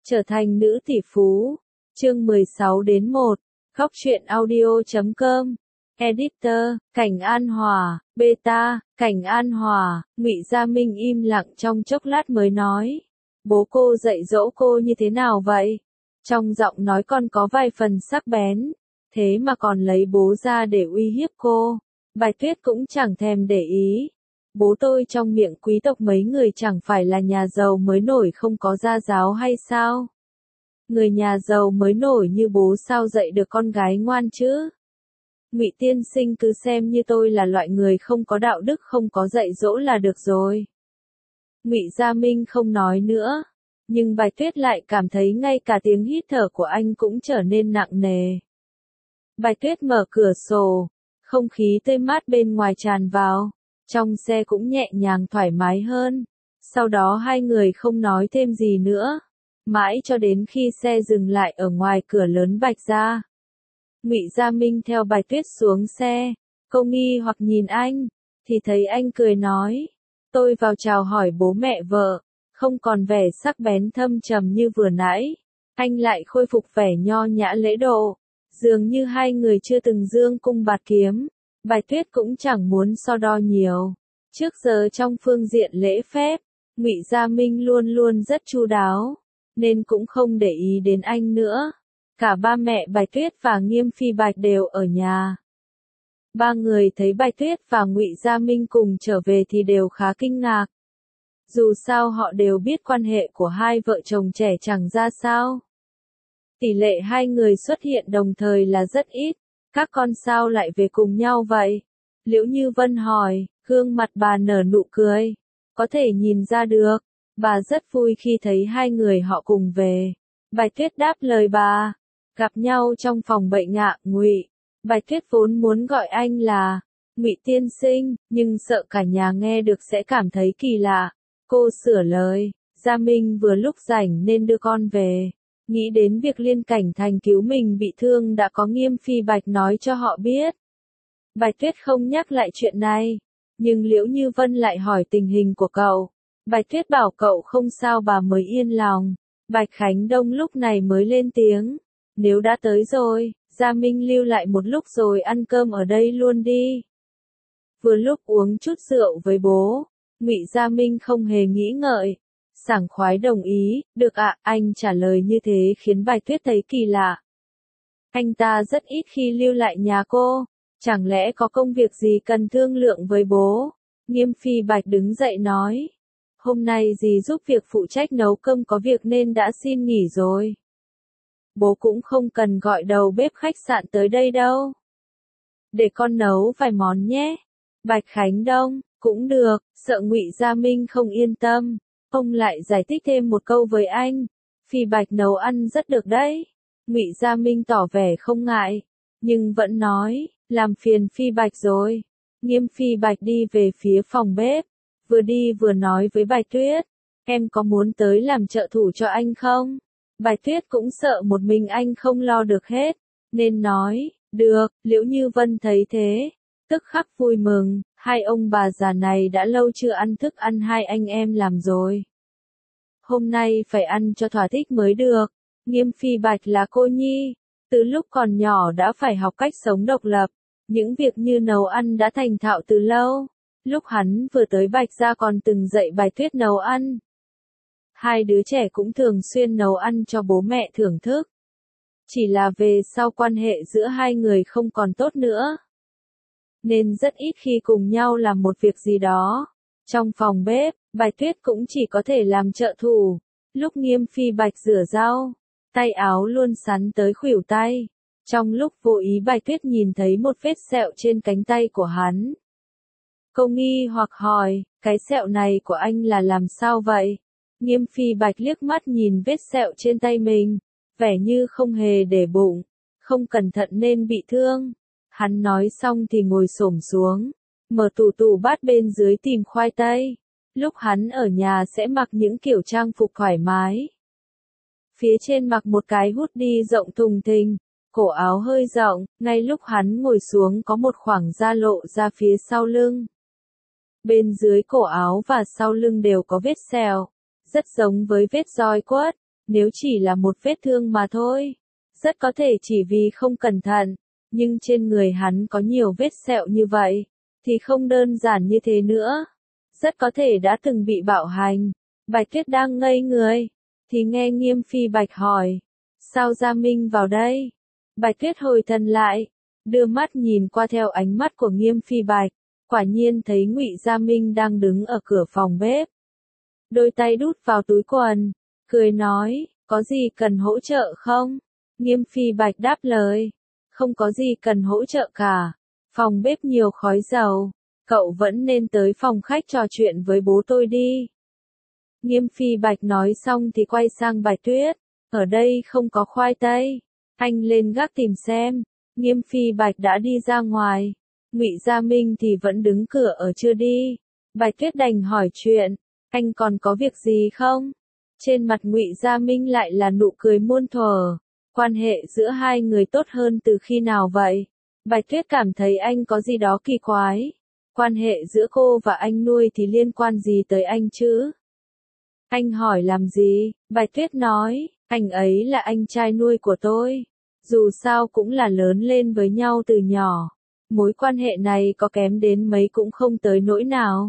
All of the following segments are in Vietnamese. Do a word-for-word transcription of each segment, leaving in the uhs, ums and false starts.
Trở thành nữ tỷ phú. Chương mười sáu đến một. Góc truyện audio chấm com. Editor, Cảnh An Hòa, Beta, Cảnh An Hòa. Ngụy Gia Minh im lặng trong chốc lát mới nói. Bố cô dạy dỗ cô như thế nào vậy? Trong giọng nói con có vài phần sắc bén. Thế mà còn lấy bố ra để uy hiếp cô. Bạch Tuyết cũng chẳng thèm để ý. Bố tôi trong miệng quý tộc mấy người chẳng phải là nhà giàu mới nổi không có gia giáo hay sao? Người nhà giàu mới nổi như bố sao dạy được con gái ngoan chứ? Ngụy tiên sinh cứ xem như tôi là loại người không có đạo đức không có dạy dỗ là được rồi. Ngụy Gia Minh không nói nữa, nhưng Bạch Tuyết lại cảm thấy ngay cả tiếng hít thở của anh cũng trở nên nặng nề. Bạch Tuyết mở cửa sổ, không khí tươi mát bên ngoài tràn vào, trong xe cũng nhẹ nhàng thoải mái hơn. Sau đó hai người không nói thêm gì nữa, mãi cho đến khi xe dừng lại ở ngoài cửa lớn Bạch gia. Ngụy Gia Minh theo Bạch Tuyết xuống xe, cô nghi hoặc nhìn anh, thì thấy anh cười nói, tôi vào chào hỏi bố mẹ vợ, không còn vẻ sắc bén thâm trầm như vừa nãy, anh lại khôi phục vẻ nho nhã lễ độ, dường như hai người chưa từng dương cung bạt kiếm. Bạch Tuyết cũng chẳng muốn so đo nhiều, trước giờ trong phương diện lễ phép, Ngụy Gia Minh luôn luôn rất chu đáo, nên cũng không để ý đến anh nữa. Cả ba mẹ Bạch Tuyết và Nghiêm Phi Bạch đều ở nhà. Ba người thấy Bạch Tuyết và Ngụy Gia Minh cùng trở về thì đều khá kinh ngạc. Dù sao họ đều biết quan hệ của hai vợ chồng trẻ chẳng ra sao. Tỷ lệ hai người xuất hiện đồng thời là rất ít, các con sao lại về cùng nhau vậy? Liễu Như Vân hỏi, gương mặt bà nở nụ cười. Có thể nhìn ra được, bà rất vui khi thấy hai người họ cùng về. Bạch Tuyết đáp lời bà. Gặp nhau trong phòng bệnh ạ, Ngụy. Bạch Tuyết vốn muốn gọi anh là Ngụy tiên sinh, nhưng sợ cả nhà nghe được sẽ cảm thấy kỳ lạ. Cô sửa lời, Gia Minh vừa lúc rảnh nên đưa con về. Nghĩ đến việc Liên Cảnh Thành cứu mình bị thương đã có Nghiêm Phi Bạch nói cho họ biết. Bạch Tuyết không nhắc lại chuyện này, nhưng Liễu Như Vân lại hỏi tình hình của cậu. Bạch Tuyết bảo cậu không sao bà mới yên lòng. Bạch Khánh Đông lúc này mới lên tiếng. Nếu đã tới rồi, Gia Minh lưu lại một lúc rồi ăn cơm ở đây luôn đi. Vừa lúc uống chút rượu với bố, Ngụy Gia Minh không hề nghĩ ngợi, sảng khoái đồng ý, được ạ, anh trả lời như thế khiến Bạch Tuyết thấy kỳ lạ. Anh ta rất ít khi lưu lại nhà cô, chẳng lẽ có công việc gì cần thương lượng với bố? Nghiêm Phi Bạch đứng dậy nói, hôm nay dì giúp việc phụ trách nấu cơm có việc nên đã xin nghỉ rồi. Bố cũng không cần gọi đầu bếp khách sạn tới đây đâu. Để con nấu vài món nhé. Bạch Khánh Đông, cũng được, sợ Ngụy Gia Minh không yên tâm. Ông lại giải thích thêm một câu với anh. Phi Bạch nấu ăn rất được đấy. Ngụy Gia Minh tỏ vẻ không ngại, nhưng vẫn nói, làm phiền Phi Bạch rồi. Nghiêm Phi Bạch đi về phía phòng bếp, vừa đi vừa nói với Bạch Tuyết, em có muốn tới làm trợ thủ cho anh không? Bạch Tuyết cũng sợ một mình anh không lo được hết, nên nói, được. Liễu Như Vân thấy thế, tức khắc vui mừng, hai ông bà già này đã lâu chưa ăn thức ăn hai anh em làm rồi. Hôm nay phải ăn cho thỏa thích mới được. Nghiêm Phi Bạch là cô nhi, từ lúc còn nhỏ đã phải học cách sống độc lập, những việc như nấu ăn đã thành thạo từ lâu. Lúc hắn vừa tới Bạch gia còn từng dạy Bạch Tuyết nấu ăn. Hai đứa trẻ cũng thường xuyên nấu ăn cho bố mẹ thưởng thức. Chỉ là về sau quan hệ giữa hai người không còn tốt nữa, nên rất ít khi cùng nhau làm một việc gì đó. Trong phòng bếp, Bạch Tuyết cũng chỉ có thể làm trợ thủ. Lúc Nghiêm Phi Bạch rửa rau, tay áo luôn sắn tới khuỷu tay. Trong lúc vô ý Bạch Tuyết nhìn thấy một vết sẹo trên cánh tay của hắn. Cô nghi hoặc hỏi, cái sẹo này của anh là làm sao vậy? Nghiêm Phi Bạch liếc mắt nhìn vết sẹo trên tay mình, vẻ như không hề để bụng, không cẩn thận nên bị thương. Hắn nói xong thì ngồi xổm xuống, mở tủ tủ bát bên dưới tìm khoai tây. Lúc hắn ở nhà sẽ mặc những kiểu trang phục thoải mái. Phía trên mặc một cái hoodie rộng thùng thình, cổ áo hơi rộng, ngay lúc hắn ngồi xuống có một khoảng da lộ ra phía sau lưng. Bên dưới cổ áo và sau lưng đều có vết sẹo, rất giống với vết roi quất. Nếu chỉ là một vết thương mà thôi, rất có thể chỉ vì không cẩn thận, nhưng trên người hắn có nhiều vết sẹo như vậy, thì không đơn giản như thế nữa. Rất có thể đã từng bị bạo hành. Bạch Tuyết đang ngây người, thì nghe Nghiêm Phi Bạch hỏi, sao Gia Minh vào đây? Bạch Tuyết hồi thần lại, đưa mắt nhìn qua theo ánh mắt của Nghiêm Phi Bạch, quả nhiên thấy Ngụy Gia Minh đang đứng ở cửa phòng bếp. Đôi tay đút vào túi quần, cười nói, có gì cần hỗ trợ không? Nghiêm Phi Bạch đáp lời, không có gì cần hỗ trợ cả, phòng bếp nhiều khói dầu, cậu vẫn nên tới phòng khách trò chuyện với bố tôi đi. Nghiêm Phi Bạch nói xong thì quay sang Bạch Tuyết, ở đây không có khoai tây, anh lên gác tìm xem. Nghiêm Phi Bạch đã đi ra ngoài, Ngụy Gia Minh thì vẫn đứng cửa ở chưa đi. Bạch Tuyết đành hỏi chuyện, anh còn có việc gì không? Trên mặt Ngụy Gia Minh lại là nụ cười muôn thuở, quan hệ giữa hai người tốt hơn từ khi nào vậy? Bạch Tuyết cảm thấy anh có gì đó kỳ quái, quan hệ giữa cô và anh nuôi thì liên quan gì tới anh chứ? Anh hỏi làm gì? Bạch Tuyết nói, anh ấy là anh trai nuôi của tôi. Dù sao cũng là lớn lên với nhau từ nhỏ. Mối quan hệ này có kém đến mấy cũng không tới nỗi nào.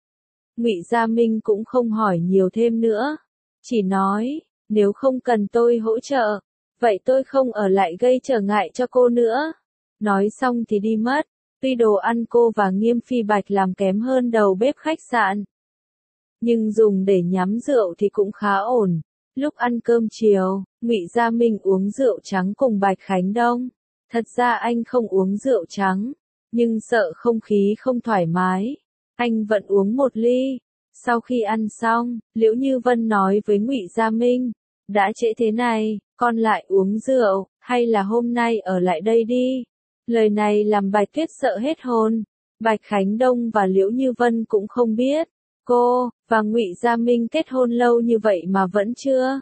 Ngụy Gia Minh cũng không hỏi nhiều thêm nữa. Chỉ nói, nếu không cần tôi hỗ trợ, vậy tôi không ở lại gây trở ngại cho cô nữa. Nói xong thì đi mất. Tuy đồ ăn cô và Nghiêm Phi Bạch làm kém hơn đầu bếp khách sạn, nhưng dùng để nhắm rượu thì cũng khá ổn. Lúc ăn cơm chiều, Ngụy Gia Minh uống rượu trắng cùng Bạch Khánh Đông. Thật ra anh không uống rượu trắng, nhưng sợ không khí không thoải mái, anh vẫn uống một ly. Sau khi ăn xong, Liễu Như Vân nói với Ngụy Gia Minh, đã trễ thế này, con lại uống rượu, hay là hôm nay ở lại đây đi. Lời này làm Bạch Tuyết sợ hết hồn. Bạch Khánh Đông và Liễu Như Vân cũng không biết, cô và Ngụy Gia Minh kết hôn lâu như vậy mà vẫn chưa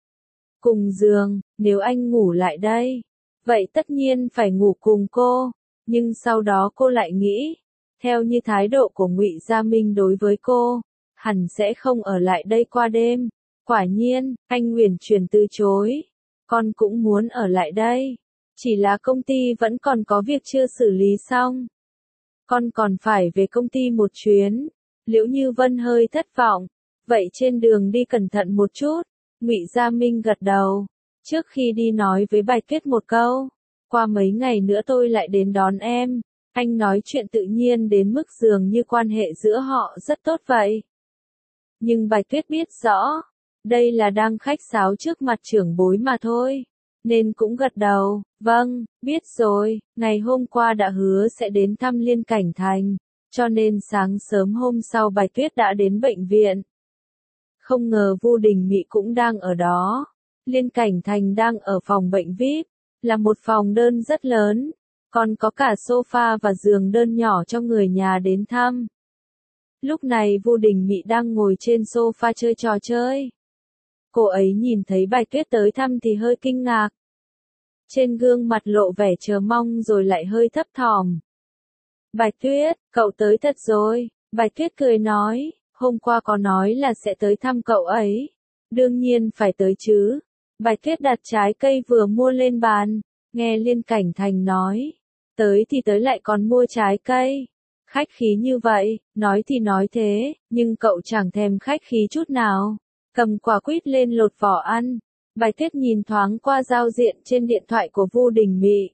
cùng giường. Nếu anh ngủ lại đây, vậy tất nhiên phải ngủ cùng cô. Nhưng sau đó cô lại nghĩ, theo như thái độ của Ngụy Gia Minh đối với cô, hẳn sẽ không ở lại đây qua đêm. Quả nhiên, anh uyển chuyển từ chối. Con cũng muốn ở lại đây, chỉ là công ty vẫn còn có việc chưa xử lý xong. Con còn phải về công ty một chuyến. Liễu Như Vân hơi thất vọng. Vậy trên đường đi cẩn thận một chút. Ngụy Gia Minh gật đầu. Trước khi đi nói với Bạch Tuyết một câu, qua mấy ngày nữa tôi lại đến đón em. Anh nói chuyện tự nhiên đến mức dường như quan hệ giữa họ rất tốt vậy. Nhưng Bạch Tuyết biết rõ, đây là đang khách sáo trước mặt trưởng bối mà thôi, nên cũng gật đầu. Vâng, biết rồi, ngày hôm qua đã hứa sẽ đến thăm Liên Cảnh Thành, cho nên sáng sớm hôm sau Bạch Tuyết đã đến bệnh viện. Không ngờ Vu Đình Mị cũng đang ở đó. Liên Cảnh Thành đang ở phòng bệnh vi ai pi, là một phòng đơn rất lớn, còn có cả sofa và giường đơn nhỏ cho người nhà đến thăm. Lúc này Vu Đình Mị đang ngồi trên sofa chơi trò chơi. Cô ấy nhìn thấy Bạch Tuyết tới thăm thì hơi kinh ngạc. Trên gương mặt lộ vẻ chờ mong rồi lại hơi thấp thỏm. Bạch Tuyết, cậu tới thật rồi. Bạch Tuyết cười nói, hôm qua có nói là sẽ tới thăm cậu ấy. Đương nhiên phải tới chứ. Bạch Tuyết đặt trái cây vừa mua lên bàn, nghe Liên Cảnh Thành nói, tới thì tới lại còn mua trái cây. Khách khí như vậy, nói thì nói thế, nhưng cậu chẳng thèm khách khí chút nào. Cầm quả quýt lên lột vỏ ăn. Bạch Tuyết nhìn thoáng qua giao diện trên điện thoại của Vu Đình Mị.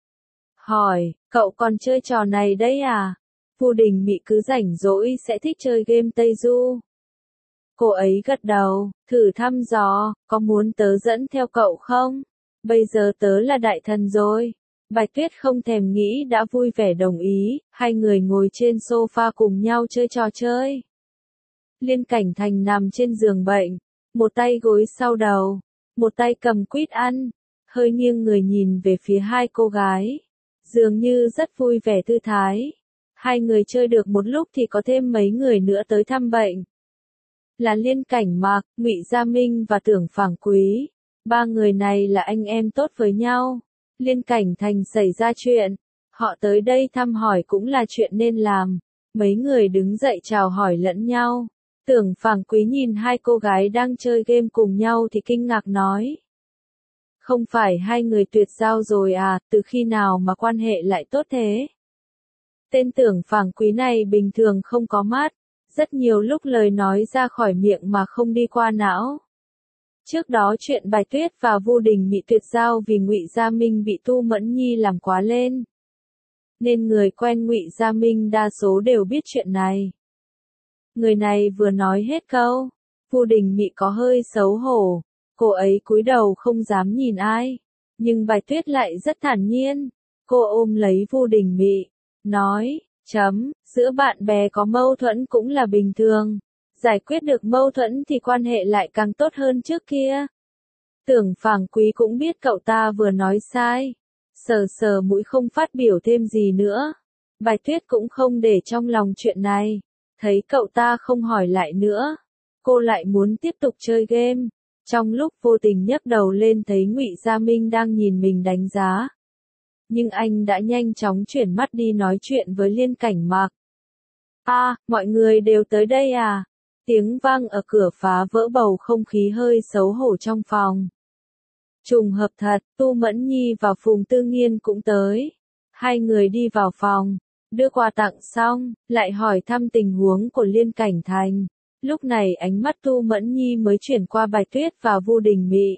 Hỏi, cậu còn chơi trò này đấy à? Vu Đình Mị cứ rảnh rỗi sẽ thích chơi game Tây Du. Cô ấy gật đầu, thử thăm dò, có muốn tớ dẫn theo cậu không? Bây giờ tớ là đại thần rồi. Bạch Tuyết không thèm nghĩ đã vui vẻ đồng ý, hai người ngồi trên sofa cùng nhau chơi trò chơi. Liên Cảnh Thành nằm trên giường bệnh, một tay gối sau đầu, một tay cầm quýt ăn, hơi nghiêng người nhìn về phía hai cô gái, dường như rất vui vẻ thư thái. Hai người chơi được một lúc thì có thêm mấy người nữa tới thăm bệnh. Là Liên Cảnh Mạc, Ngụy Gia Minh và Tưởng Phảng Quý. Ba người này là anh em tốt với nhau. Liên Cảnh Thành xảy ra chuyện, họ tới đây thăm hỏi cũng là chuyện nên làm. Mấy người đứng dậy chào hỏi lẫn nhau. Tưởng Phàng Quý nhìn hai cô gái đang chơi game cùng nhau thì kinh ngạc nói. Không phải hai người tuyệt giao rồi à, từ khi nào mà quan hệ lại tốt thế? Tên Tưởng Phàng Quý này bình thường không có mắt, rất nhiều lúc lời nói ra khỏi miệng mà không đi qua não. Trước đó chuyện Bạch Tuyết và Vu Đình Mị tuyệt giao vì Ngụy Gia Minh bị Tu Mẫn Nhi làm quá lên. Nên người quen Ngụy Gia Minh đa số đều biết chuyện này. Người này vừa nói hết câu, Vu Đình Mị có hơi xấu hổ, cô ấy cúi đầu không dám nhìn ai, nhưng Bạch Tuyết lại rất thản nhiên. Cô ôm lấy Vu Đình Mị, nói, chấm, giữa bạn bè có mâu thuẫn cũng là bình thường, giải quyết được mâu thuẫn thì quan hệ lại càng tốt hơn trước kia. Tưởng Phàng Quý cũng biết cậu ta vừa nói sai, sờ sờ mũi không phát biểu thêm gì nữa. Bạch Tuyết cũng không để trong lòng chuyện này, thấy cậu ta không hỏi lại nữa, cô lại muốn tiếp tục chơi game. Trong lúc vô tình nhấc đầu lên thấy Ngụy Gia Minh đang nhìn mình đánh giá. Nhưng anh đã nhanh chóng chuyển mắt đi nói chuyện với Liên Cảnh Mặc. À, mọi người đều tới đây à? Tiếng vang ở cửa phá vỡ bầu không khí hơi xấu hổ trong phòng. Trùng hợp thật, Tu Mẫn Nhi và Phùng Tư Nghiên cũng tới. Hai người đi vào phòng, đưa quà tặng xong, lại hỏi thăm tình huống của Liên Cảnh Thành. Lúc này ánh mắt Tu Mẫn Nhi mới chuyển qua Bạch Tuyết và Vu Đình Mị.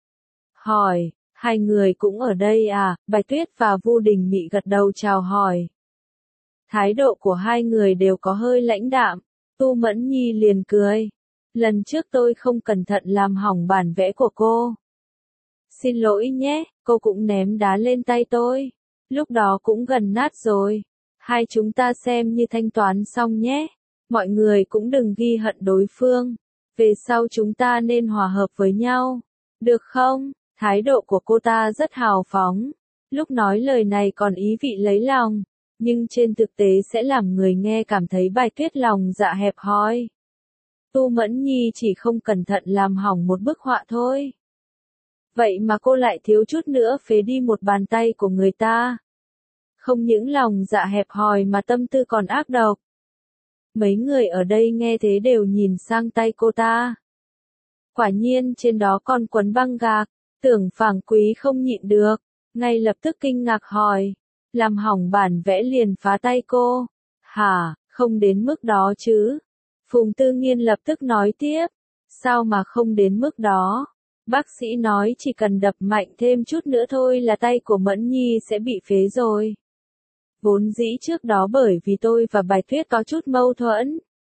Hỏi, hai người cũng ở đây à? Bạch Tuyết và Vu Đình Mị gật đầu chào hỏi. Thái độ của hai người đều có hơi lãnh đạm. Tu Mẫn Nhi liền cười. Lần trước tôi không cẩn thận làm hỏng bản vẽ của cô. Xin lỗi nhé, cô cũng ném đá lên tay tôi. Lúc đó cũng gần nát rồi. Hai chúng ta xem như thanh toán xong nhé. Mọi người cũng đừng ghi hận đối phương. Về sau chúng ta nên hòa hợp với nhau. Được không? Thái độ của cô ta rất hào phóng. Lúc nói lời này còn ý vị lấy lòng. Nhưng trên thực tế sẽ làm người nghe cảm thấy Bạch Tuyết lòng dạ hẹp hòi. Tu Mẫn Nhi chỉ không cẩn thận làm hỏng một bức họa thôi. Vậy mà cô lại thiếu chút nữa phế đi một bàn tay của người ta. Không những lòng dạ hẹp hòi mà tâm tư còn ác độc. Mấy người ở đây nghe thế đều nhìn sang tay cô ta. Quả nhiên trên đó còn quấn băng gạc. Tưởng Phàng Quý không nhịn được, ngay lập tức kinh ngạc hỏi. Làm hỏng bản vẽ liền phá tay cô. Hả, không đến mức đó chứ. Phùng Tư Nghiên lập tức nói tiếp. Sao mà không đến mức đó? Bác sĩ nói chỉ cần đập mạnh thêm chút nữa thôi là tay của Mẫn Nhi sẽ bị phế rồi. Vốn dĩ trước đó bởi vì tôi và Bạch Tuyết có chút mâu thuẫn.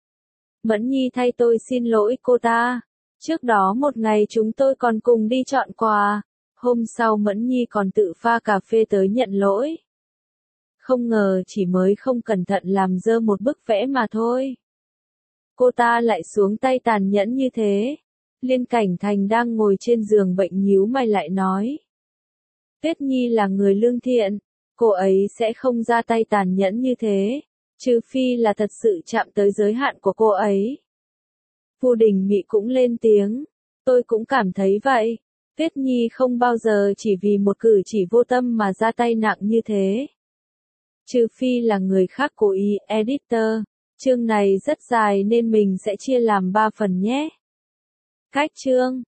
Mẫn Nhi thay tôi xin lỗi cô ta. Trước đó một ngày chúng tôi còn cùng đi chọn quà. Hôm sau Mẫn Nhi còn tự pha cà phê tới nhận lỗi. Không ngờ chỉ mới không cẩn thận làm dơ một bức vẽ mà thôi. Cô ta lại xuống tay tàn nhẫn như thế. Liên Cảnh Thành đang ngồi trên giường bệnh nhíu mày lại nói. Tuyết Nhi là người lương thiện. Cô ấy sẽ không ra tay tàn nhẫn như thế. Trừ phi là thật sự chạm tới giới hạn của cô ấy. Vu Đình Mị cũng lên tiếng. Tôi cũng cảm thấy vậy. Tuyết Nhi không bao giờ chỉ vì một cử chỉ vô tâm mà ra tay nặng như thế. Trừ phi là người khác cố ý. Editor, chương này rất dài nên mình sẽ chia làm ba phần nhé. Cách chương